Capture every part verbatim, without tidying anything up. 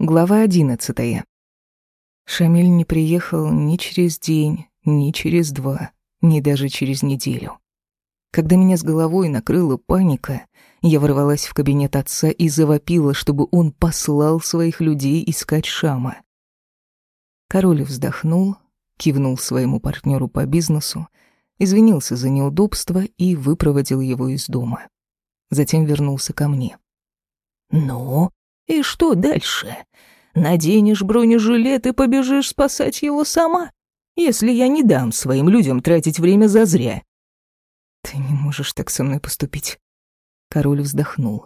Глава одиннадцатая. Шамиль не приехал ни через день, ни через два, ни даже через неделю. Когда меня с головой накрыла паника, я ворвалась в кабинет отца и завопила, чтобы он послал своих людей искать Шама. Король вздохнул, кивнул своему партнеру по бизнесу, извинился за неудобство и выпроводил его из дома. Затем вернулся ко мне. «Ну, и что дальше? Наденешь бронежилет и побежишь спасать его сама? Если я не дам своим людям тратить время зазря». «Ты не можешь так со мной поступить». Король вздохнул.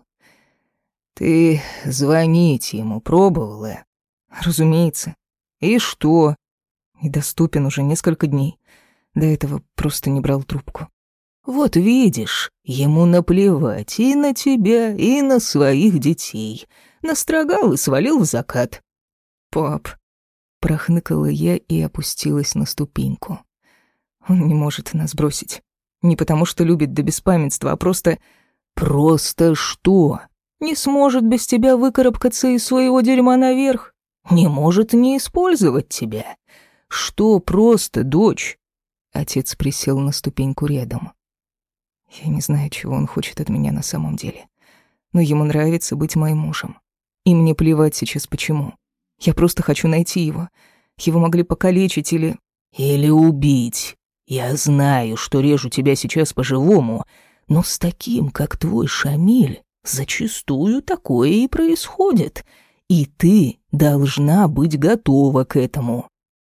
«Ты звонить ему пробовала?» «Разумеется. И что?» «Недоступен уже несколько дней. До этого просто не брал трубку». «Вот видишь, ему наплевать и на тебя, и на своих детей. Настрогал и свалил в закат». «Пап», — прохныкала я и опустилась на ступеньку. «Он не может нас бросить. Не потому что любит до беспамятства, а просто...» «Просто что? Не сможет без тебя выкарабкаться из своего дерьма наверх? Не может не использовать тебя? Что просто, дочь?» Отец присел на ступеньку рядом. Я не знаю, чего он хочет от меня на самом деле. Но ему нравится быть моим мужем. И мне плевать сейчас почему. Я просто хочу найти его. Его могли покалечить или... Или убить. Я знаю, что режу тебя сейчас по-живому, но с таким, как твой Шамиль, зачастую такое и происходит. И ты должна быть готова к этому.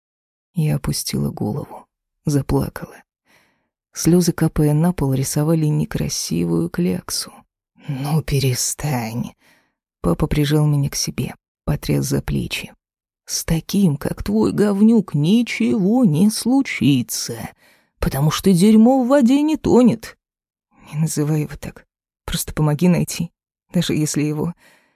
Я опустила голову, заплакала. Слезы, капая на пол, рисовали некрасивую кляксу. «Ну, перестань». Папа прижал меня к себе, потряс за плечи. «С таким, как твой говнюк, ничего не случится, потому что дерьмо в воде не тонет». «Не называй его так. Просто помоги найти, даже если его...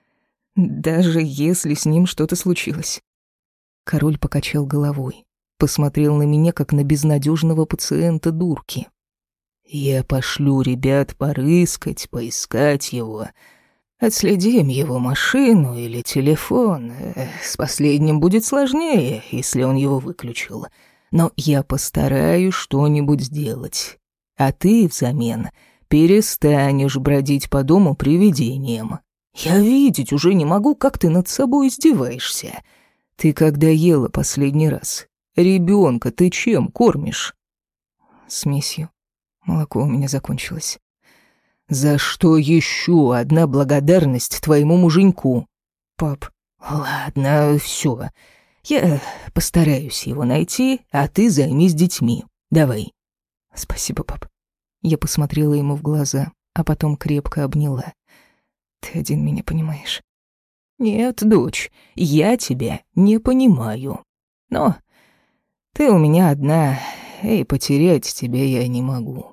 Даже если с ним что-то случилось». Король покачал головой. Посмотрел на меня, как на безнадежного пациента дурки. «Я пошлю ребят порыскать, поискать его. Отследим его машину или телефон. С последним будет сложнее, если он его выключил. Но я постараюсь что-нибудь сделать. А ты взамен перестанешь бродить по дому привидением. Я видеть уже не могу, как ты над собой издеваешься. Ты когда ела последний раз? Ребенка ты чем кормишь?» «Смесью. Молоко у меня закончилось». «За что еще одна благодарность твоему муженьку?» «Пап». «Ладно, все. Я постараюсь его найти, а ты займись детьми. Давай». «Спасибо, пап». Я посмотрела ему в глаза, а потом крепко обняла. «Ты один меня понимаешь». «Нет, дочь, я тебя не понимаю. Но ты у меня одна, и потерять тебя я не могу.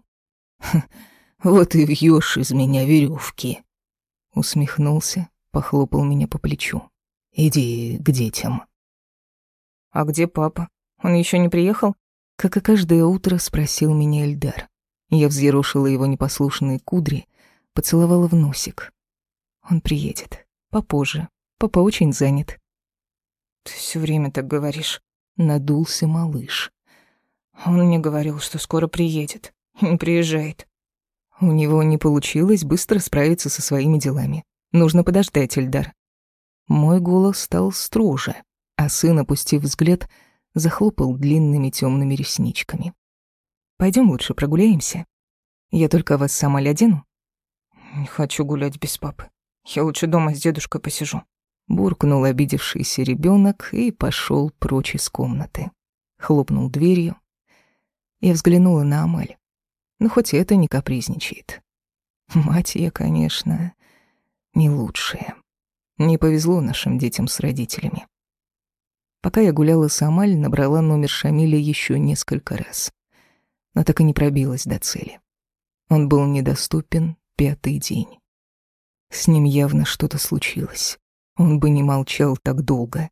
Вот и вьешь из меня веревки». Усмехнулся, похлопал меня по плечу. «Иди к детям». «А где папа? Он еще не приехал?» Как и каждое утро спросил меня Эльдар. Я взъерошила его непослушные кудри, поцеловала в носик. «Он приедет. Попозже. Папа очень занят». «Ты все время так говоришь», — надулся малыш. «Он мне говорил, что скоро приедет. Не приезжает». У него не получилось быстро справиться со своими делами. Нужно подождать, Эльдар. Мой голос стал строже, а сын, опустив взгляд, захлопал длинными темными ресничками. Пойдем лучше прогуляемся. Я только вас сама одену». «Не хочу гулять без папы. Я лучше дома с дедушкой посижу». Буркнул обидевшийся ребенок и пошел прочь из комнаты. Хлопнул дверью. Я взглянула на Амаль. Ну, хоть это не капризничает. Мать я, конечно, не лучшая. Не повезло нашим детям с родителями. Пока я гуляла с Амаль, набрала номер Шамиля еще несколько раз. Но так и не пробилась до цели. Он был недоступен пятый день. С ним явно что-то случилось. Он бы не молчал так долго.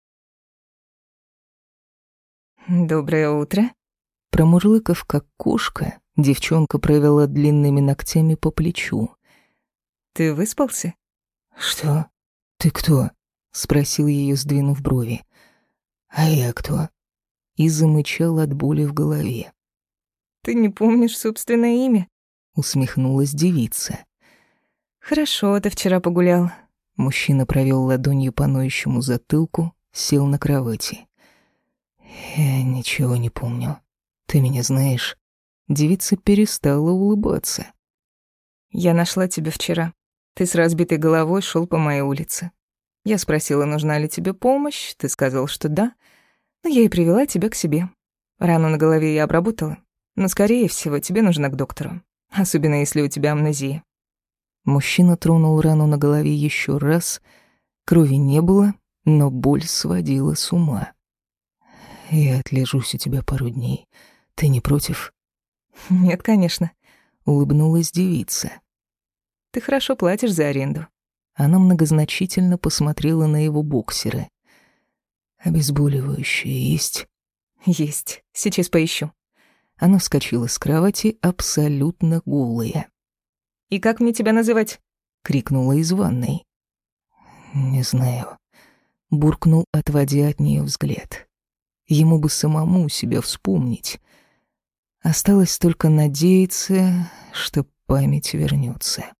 «Доброе утро». Промурлыкав, как кошка, девчонка провела длинными ногтями по плечу. «Ты выспался?» «Что? Ты кто?» — спросил ее, сдвинув брови. «А я кто?» И замычал от боли в голове. «Ты не помнишь собственное имя?» — усмехнулась девица. «Хорошо, ты вчера погулял». Мужчина провел ладонью по ноющему затылку, сел на кровати. «Я ничего не помню. Ты меня знаешь?» Девица перестала улыбаться. «Я нашла тебя вчера. Ты с разбитой головой шел по моей улице. Я спросила, нужна ли тебе помощь, ты сказал, что да, но я и привела тебя к себе. Рану на голове я обработала, но, скорее всего, тебе нужна к доктору, особенно если у тебя амнезия». Мужчина тронул рану на голове еще раз. Крови не было, но боль сводила с ума. «Я отлежусь у тебя пару дней. Ты не против?» «Нет, конечно», — улыбнулась девица. «Ты хорошо платишь за аренду». Она многозначительно посмотрела на его боксеры. «Обезболивающее есть?» «Есть. Сейчас поищу». Она вскочила с кровати, абсолютно голая. «И как мне тебя называть?» — крикнула из ванной. «Не знаю», — буркнул, отводя от нее взгляд. Ему бы самому себя вспомнить. Осталось только надеяться, что память вернется.